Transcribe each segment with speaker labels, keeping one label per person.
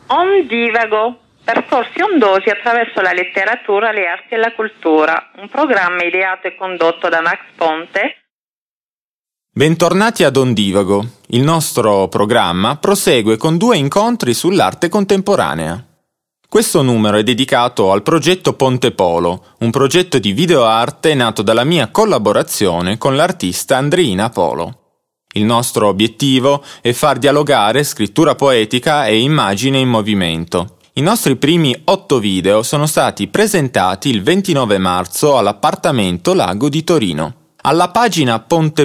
Speaker 1: Ondivago, percorsi ondosi attraverso la letteratura, le arti e la cultura, un programma ideato e condotto da Max Ponte.
Speaker 2: Bentornati ad Ondivago. Il nostro programma prosegue con 2 incontri sull'arte contemporanea. Questo numero è dedicato al progetto Ponte Polo, un progetto di videoarte nato dalla mia collaborazione con l'artista Andreina Polo. Il nostro obiettivo è far dialogare scrittura poetica e immagine in movimento. I nostri primi 8 video sono stati presentati il 29 marzo all'Appartamento Lago di Torino. Alla pagina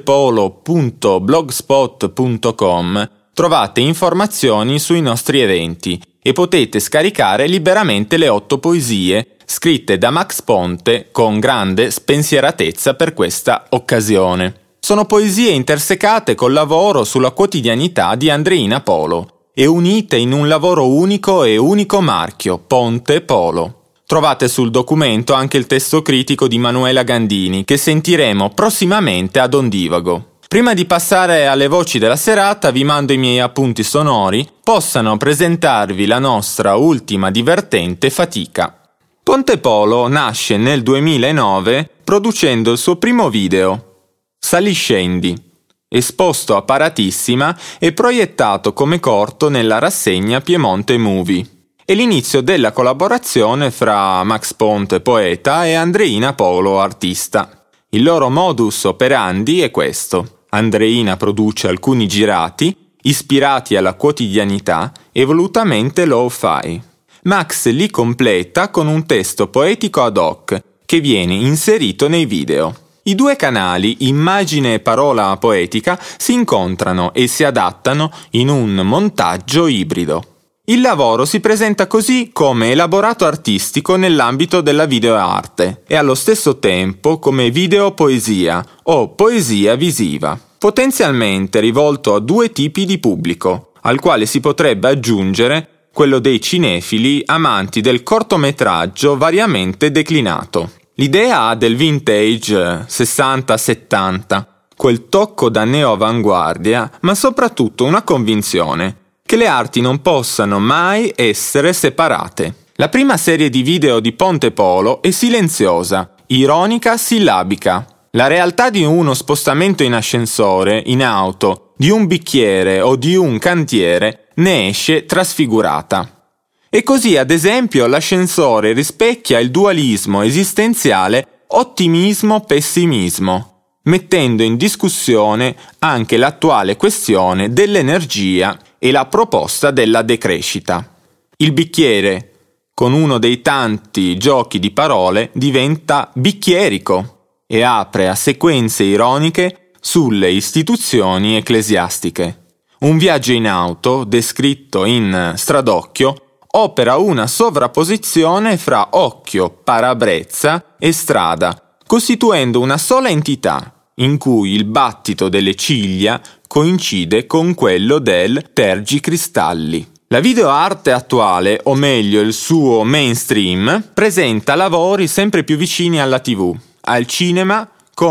Speaker 2: pontepolo.blogspot.com trovate informazioni sui nostri eventi e potete scaricare liberamente le 8 poesie scritte da Max Ponte con grande spensieratezza per questa occasione. Sono poesie intersecate col lavoro sulla quotidianità di Andreina Polo e unite in un lavoro unico e unico marchio, Ponte Polo. Trovate sul documento anche il testo critico di Manuela Gandini, che sentiremo prossimamente ad Ondivago. Prima di passare alle voci della serata, vi mando i miei appunti sonori, possano presentarvi la nostra ultima divertente fatica. Ponte Polo nasce nel 2009 producendo il suo primo video, Saliscendi, esposto a Paratissima e proiettato come corto nella rassegna Piemonte Movie. È l'inizio della collaborazione fra Max Ponte, poeta, e Andreina Polo, artista. Il loro modus operandi è questo. Andreina produce alcuni girati, ispirati alla quotidianità e volutamente lo-fi. Max li completa con un testo poetico ad hoc, che viene inserito nei video. I 2 canali, immagine e parola poetica, si incontrano e si adattano in un montaggio ibrido. Il lavoro si presenta così come elaborato artistico nell'ambito della videoarte e allo stesso tempo come videopoesia o poesia visiva, potenzialmente rivolto a 2 tipi di pubblico, al quale si potrebbe aggiungere quello dei cinefili amanti del cortometraggio variamente declinato. L'idea ha del vintage 60-70, quel tocco da neo-avanguardia, ma soprattutto una convinzione che le arti non possano mai essere separate. La prima serie di video di Ponte Polo è silenziosa, ironica, sillabica. La realtà di uno spostamento in ascensore, in auto, di un bicchiere o di un cantiere ne esce trasfigurata. E così, ad esempio, l'ascensore rispecchia il dualismo esistenziale ottimismo-pessimismo, mettendo in discussione anche l'attuale questione dell'energia e la proposta della decrescita. Il bicchiere, con uno dei tanti giochi di parole, diventa bicchierico e apre a sequenze ironiche sulle istituzioni ecclesiastiche. Un viaggio in auto, descritto in Stradocchio, opera una sovrapposizione fra occhio, parabrezza e strada, costituendo una sola entità, in cui il battito delle ciglia coincide con quello del tergicristalli. La videoarte attuale, o meglio il suo mainstream, presenta lavori sempre più vicini alla TV, al cinema,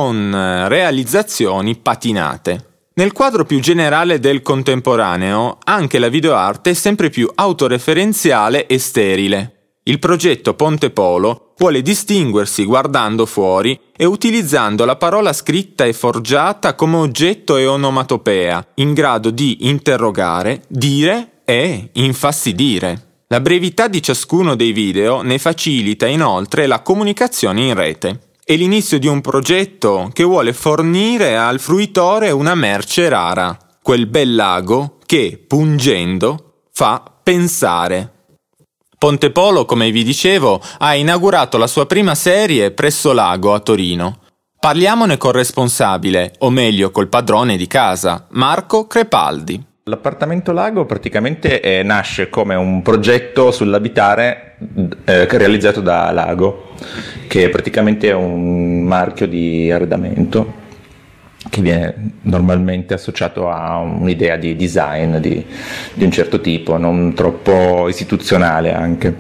Speaker 2: con realizzazioni patinate. Nel quadro più generale del contemporaneo, anche la videoarte è sempre più autoreferenziale e sterile. Il progetto Ponte Polo vuole distinguersi guardando fuori e utilizzando la parola scritta e forgiata come oggetto e onomatopea, in grado di interrogare, dire e infastidire. La brevità di ciascuno dei video ne facilita inoltre la comunicazione in rete. È l'inizio di un progetto che vuole fornire al fruitore una merce rara, quel bel lago che, pungendo, fa pensare. Ponte Polo, come vi dicevo, ha inaugurato la sua prima serie presso Lago a Torino. Parliamone col responsabile, o meglio col padrone di casa, Marco Crepaldi.
Speaker 3: L'appartamento Lago praticamente nasce come un progetto sull'abitare realizzato da Lago, che è praticamente un marchio di arredamento che viene normalmente associato a un'idea di design di un certo tipo, non troppo istituzionale anche.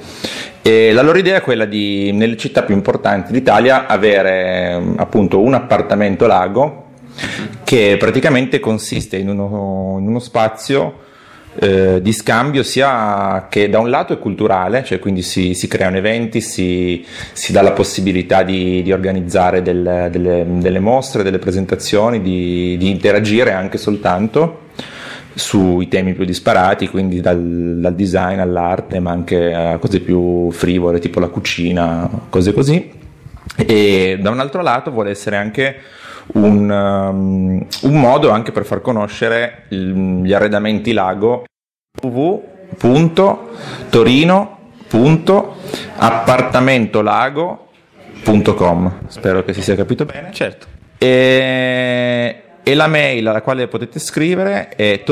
Speaker 3: E la loro idea è quella di, nelle città più importanti d'Italia, avere appunto un appartamento Lago che praticamente consiste in uno spazio di scambio, sia che da un lato è culturale, cioè quindi si creano eventi, si dà la possibilità di organizzare delle mostre, delle presentazioni, di interagire anche soltanto sui temi più disparati, quindi dal design all'arte, ma anche a cose più frivole tipo la cucina, cose così. E da un altro lato vuole essere anche un modo anche per far conoscere gli arredamenti Lago, www.torino.appartamentolago.com. Spero che si sia capito bene.
Speaker 2: Certo.
Speaker 3: E la mail alla quale potete scrivere è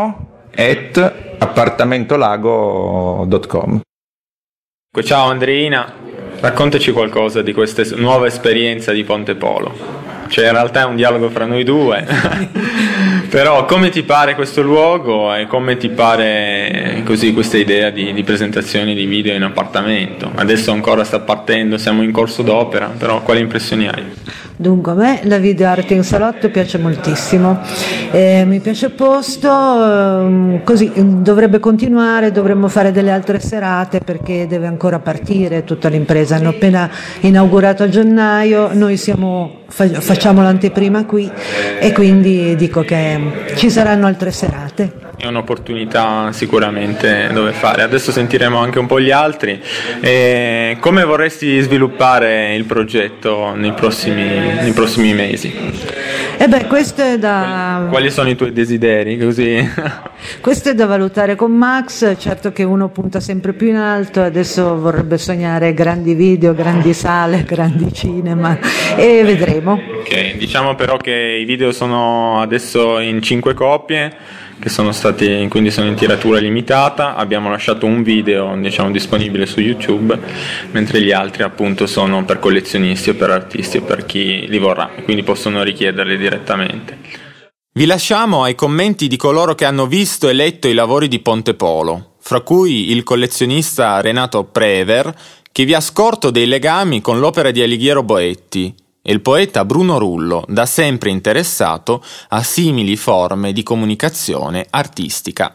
Speaker 3: torino@appartamentolago.com.
Speaker 2: Ciao Andreina, raccontaci qualcosa di questa nuova esperienza di Ponte Polo. Cioè, in realtà è un dialogo fra noi due, però come ti pare questo luogo e come ti pare così questa idea di presentazioni di video in appartamento? Adesso ancora sta partendo, siamo in corso d'opera, però quali impressioni hai?
Speaker 4: Dunque, a me la videoarte in salotto piace moltissimo, mi piace il posto, così dovrebbe continuare, dovremmo fare delle altre serate perché deve ancora partire tutta l'impresa. Hanno appena inaugurato a gennaio, noi facciamo l'anteprima qui e quindi dico che ci saranno altre serate.
Speaker 2: È un'opportunità sicuramente dove fare. Adesso sentiremo anche un po' gli altri. Come vorresti sviluppare il progetto nei prossimi mesi?
Speaker 4: Questo è da...
Speaker 2: Quali sono i tuoi desideri? Così.
Speaker 4: Questo è da valutare con Max, certo che uno punta sempre più in alto, adesso vorrebbe sognare grandi video, grandi sale, grandi cinema e vedremo.
Speaker 2: Ok, diciamo però che i video sono adesso in 5 copie, che sono stati, quindi sono in tiratura limitata. Abbiamo lasciato un video, diciamo, disponibile su YouTube, mentre gli altri appunto sono per collezionisti o per artisti o per chi li vorrà, quindi possono richiederli direttamente. Vi lasciamo ai commenti di coloro che hanno visto e letto i lavori di Ponte Polo, fra cui il collezionista Renato Prever, che vi ha scorto dei legami con l'opera di Alighiero Boetti, e il poeta Bruno Rullo, da sempre interessato a simili forme di comunicazione artistica.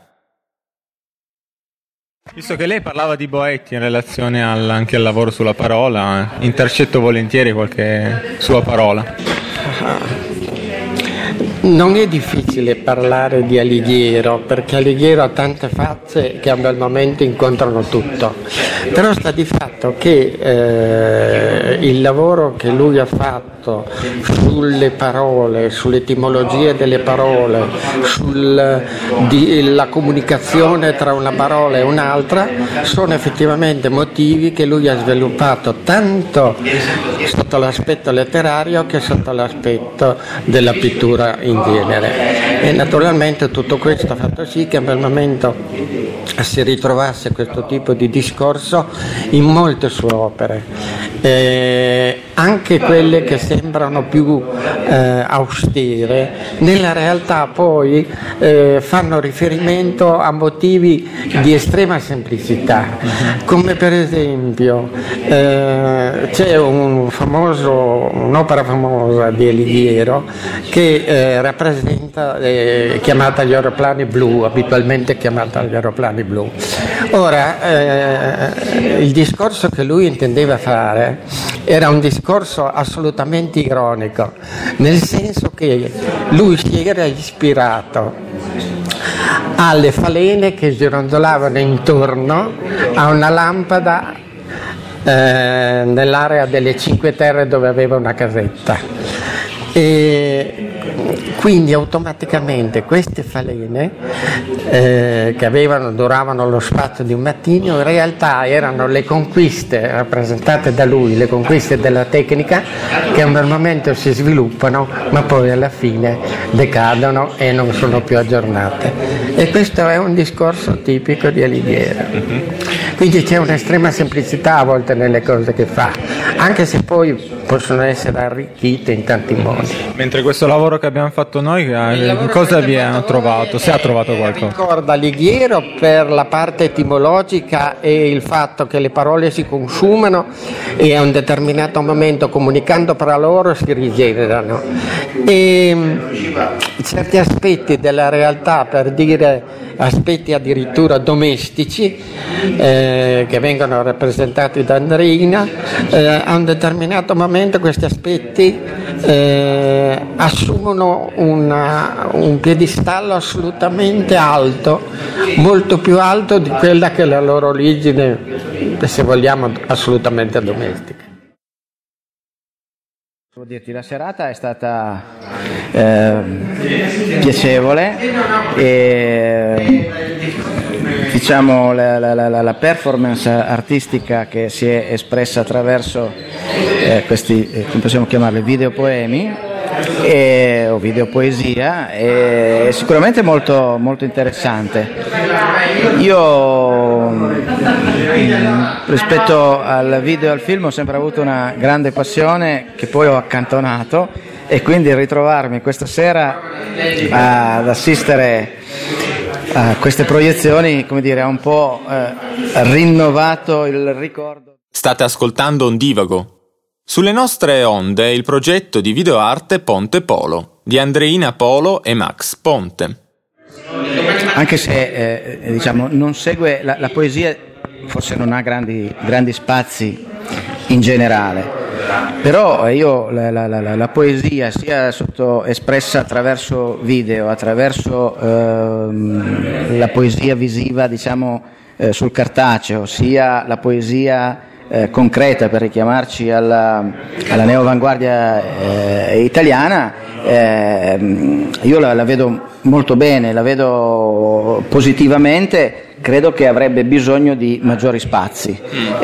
Speaker 2: Visto che lei parlava di Boetti in relazione anche al lavoro sulla parola, intercetto volentieri qualche sua parola.
Speaker 5: Non è difficile parlare di Alighiero, perché Alighiero ha tante facce che a un bel momento incontrano tutto, però sta di fatto che il lavoro che lui ha fatto sulle parole, sull'etimologia delle parole, sulla comunicazione tra una parola e un'altra, sono effettivamente motivi che lui ha sviluppato tanto sotto l'aspetto letterario che sotto l'aspetto della pittura in genere, e naturalmente tutto questo ha fatto sì che a quel momento si ritrovasse questo tipo di discorso in molte sue opere, anche quelle che sembrano più austere, nella realtà poi fanno riferimento a motivi di estrema semplicità, come per esempio c'è un'opera famosa di Alighiero che rappresenta chiamata Gli aeroplani blu, abitualmente chiamata Gli aeroplani blu. Ora, il discorso che lui intendeva fare era un discorso assolutamente ironico, nel senso che lui si era ispirato alle falene che gironzolavano intorno a una lampada nell'area delle Cinque Terre dove aveva una casetta. E quindi automaticamente queste falene che duravano lo spazio di un mattino, in realtà erano le conquiste rappresentate da lui, le conquiste della tecnica, che a un bel momento si sviluppano ma poi alla fine decadono e non sono più aggiornate, e questo è un discorso tipico di Alighiero. Quindi c'è un'estrema semplicità a volte nelle cose che fa, anche se poi possono essere arricchite in tanti modi.
Speaker 2: Mentre questo lavoro che abbiamo fatto noi, cosa vi hanno trovato? Se ha trovato qualcosa?
Speaker 5: Ricorda Alighiero per la parte etimologica e il fatto che le parole si consumano e a un determinato momento, comunicando tra loro, si rigenerano, e certi aspetti della realtà, per dire aspetti addirittura domestici, che vengono rappresentati da Andreina, a un determinato momento questi aspetti assumono un piedistallo assolutamente alto, molto più alto di quella che è la loro origine, se vogliamo, assolutamente domestica.
Speaker 6: Devo dirti, la serata è stata piacevole e diciamo la performance artistica che si è espressa attraverso questi, come possiamo chiamarli, videopoemi o videopoesia è sicuramente molto, molto interessante. Io rispetto al video e al film ho sempre avuto una grande passione che poi ho accantonato, e quindi ritrovarmi questa sera ad assistere a queste proiezioni, come dire, ha un po' rinnovato il ricordo.
Speaker 2: State ascoltando Ondivago. Sulle nostre onde il progetto di videoarte Ponte Polo di Andreina Polo e Max Ponte.
Speaker 6: Anche se diciamo non segue la poesia, forse non ha grandi spazi in generale, però io la poesia, sia espressa attraverso video, attraverso la poesia visiva, diciamo sul cartaceo, sia la poesia concreta, per richiamarci alla neoavanguardia italiana, io la vedo molto bene, la vedo positivamente. Credo che avrebbe bisogno di maggiori spazi,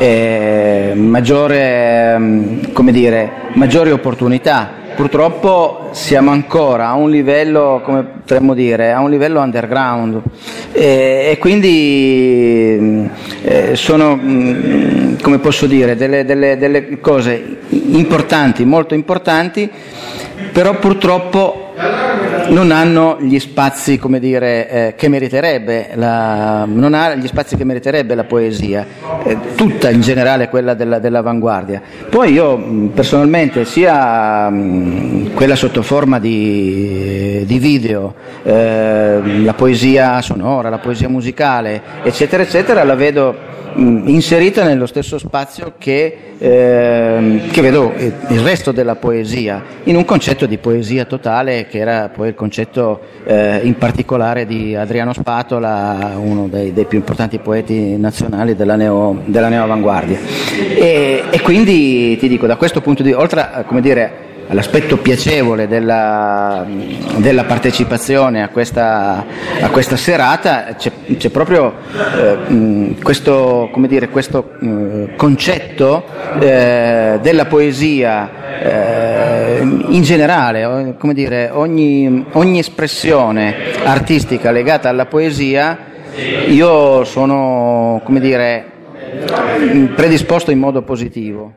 Speaker 6: maggiori opportunità. Purtroppo siamo ancora a un livello, come potremmo dire, a un livello underground, e quindi sono, come posso dire, delle cose importanti, molto importanti, però purtroppo non hanno gli spazi, come dire, che meriterebbe non ha gli spazi che meriterebbe la poesia, tutta in generale quella dell'avanguardia. Poi io personalmente, sia quella sotto forma di video, la poesia sonora, la poesia musicale, eccetera eccetera, la vedo inserita nello stesso spazio che vedo il resto della poesia, in un concetto di poesia totale, che era poi il concetto in particolare di Adriano Spatola, uno dei più importanti poeti nazionali della neoavanguardia. E quindi ti dico, da questo punto di vista, oltre a, come dire, all'aspetto piacevole della partecipazione a questa serata, c'è proprio questo, come dire, questo concetto della poesia in generale, come dire, ogni espressione artistica legata alla poesia, io sono, come dire, predisposto in modo positivo.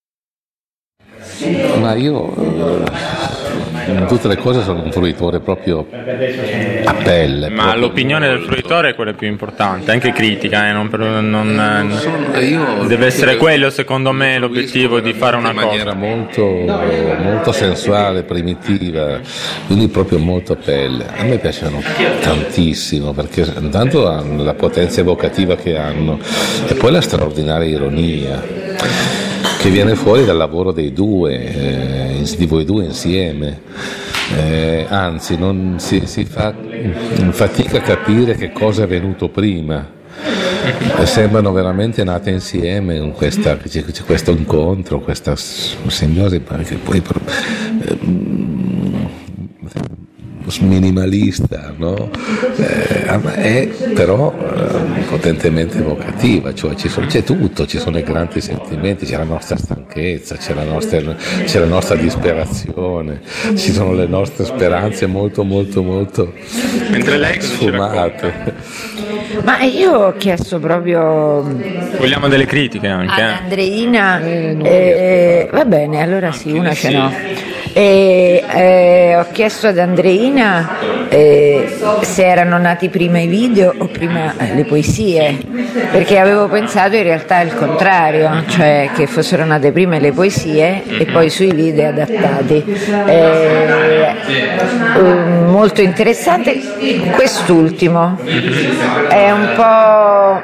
Speaker 7: Ma io in tutte le cose sono un fruitore proprio a pelle.
Speaker 2: Ma proprio l'opinione del fruitore è quella più importante, anche critica, deve essere quello, secondo me, l'obiettivo di fare una cosa.
Speaker 7: In maniera molto sensuale, primitiva, quindi proprio molto a pelle. A me piacciono tantissimo, perché intanto hanno la potenza evocativa che hanno, e poi la straordinaria ironia che viene fuori dal lavoro dei due, di voi due insieme. Anzi, non si fa fatica a capire che cosa è venuto prima. Sembrano veramente nate insieme con questo incontro, questa simbiosi, che poi minimalista, no? È però potentemente evocativa, cioè c'è tutto, ci sono i grandi sentimenti, c'è la nostra stanchezza, c'è la nostra disperazione, ci sono le nostre speranze molto
Speaker 2: mentre lei
Speaker 7: sfumate.
Speaker 8: Ma io ho chiesto proprio,
Speaker 2: vogliamo delle critiche anche,
Speaker 8: ad Andreina, va bene, allora sì, una ce n'ho. Ho chiesto ad Andreina se erano nati prima i video o prima le poesie, perché avevo pensato in realtà il contrario, cioè che fossero nate prima le poesie e poi sui video adattati. Molto interessante quest'ultimo, è un po'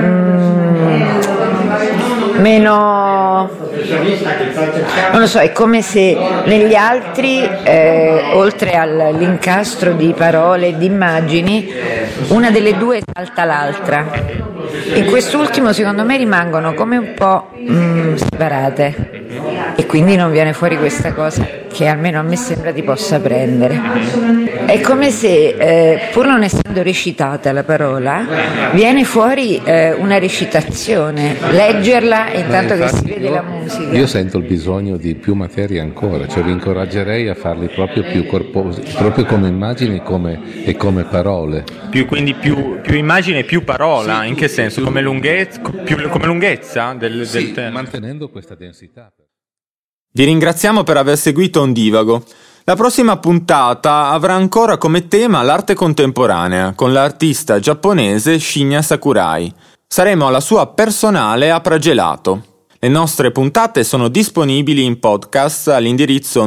Speaker 8: meno, non lo so, è come se negli altri oltre all'incastro di parole e di immagini una delle due salta l'altra. In quest'ultimo secondo me rimangono come un po' separate e quindi non viene fuori questa cosa che almeno a me sembra ti possa prendere. È come se pur non essendo recitata la parola viene fuori una recitazione, leggerla intanto che si vede la musica.
Speaker 7: Io sento il bisogno di più materia ancora, cioè vi incoraggerei a farli proprio più corposi, proprio come immagini e come parole.
Speaker 2: Quindi più immagine e più parola, sì, in che senso? Come lunghezza del tema?
Speaker 7: Mantenendo questa densità.
Speaker 2: Vi ringraziamo per aver seguito Ondivago. La prossima puntata avrà ancora come tema l'arte contemporanea, con l'artista giapponese Shinya Sakurai. Saremo alla sua personale a Pragelato. Le nostre puntate sono disponibili in podcast all'indirizzo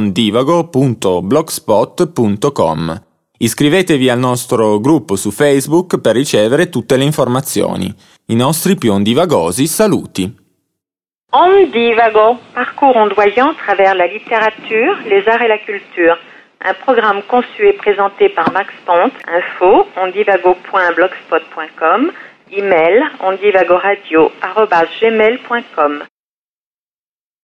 Speaker 2: ondivago.blogspot.com. Iscrivetevi al nostro gruppo su Facebook per ricevere tutte le informazioni. I nostri più ondivagosi saluti.
Speaker 1: Ondivago, parcours ondoyant à travers la littérature, les arts et la culture. Un programme conçu et présenté par Max Ponte. Info ondivago.blogspot.com. Email ondivagoradio@gmail.com.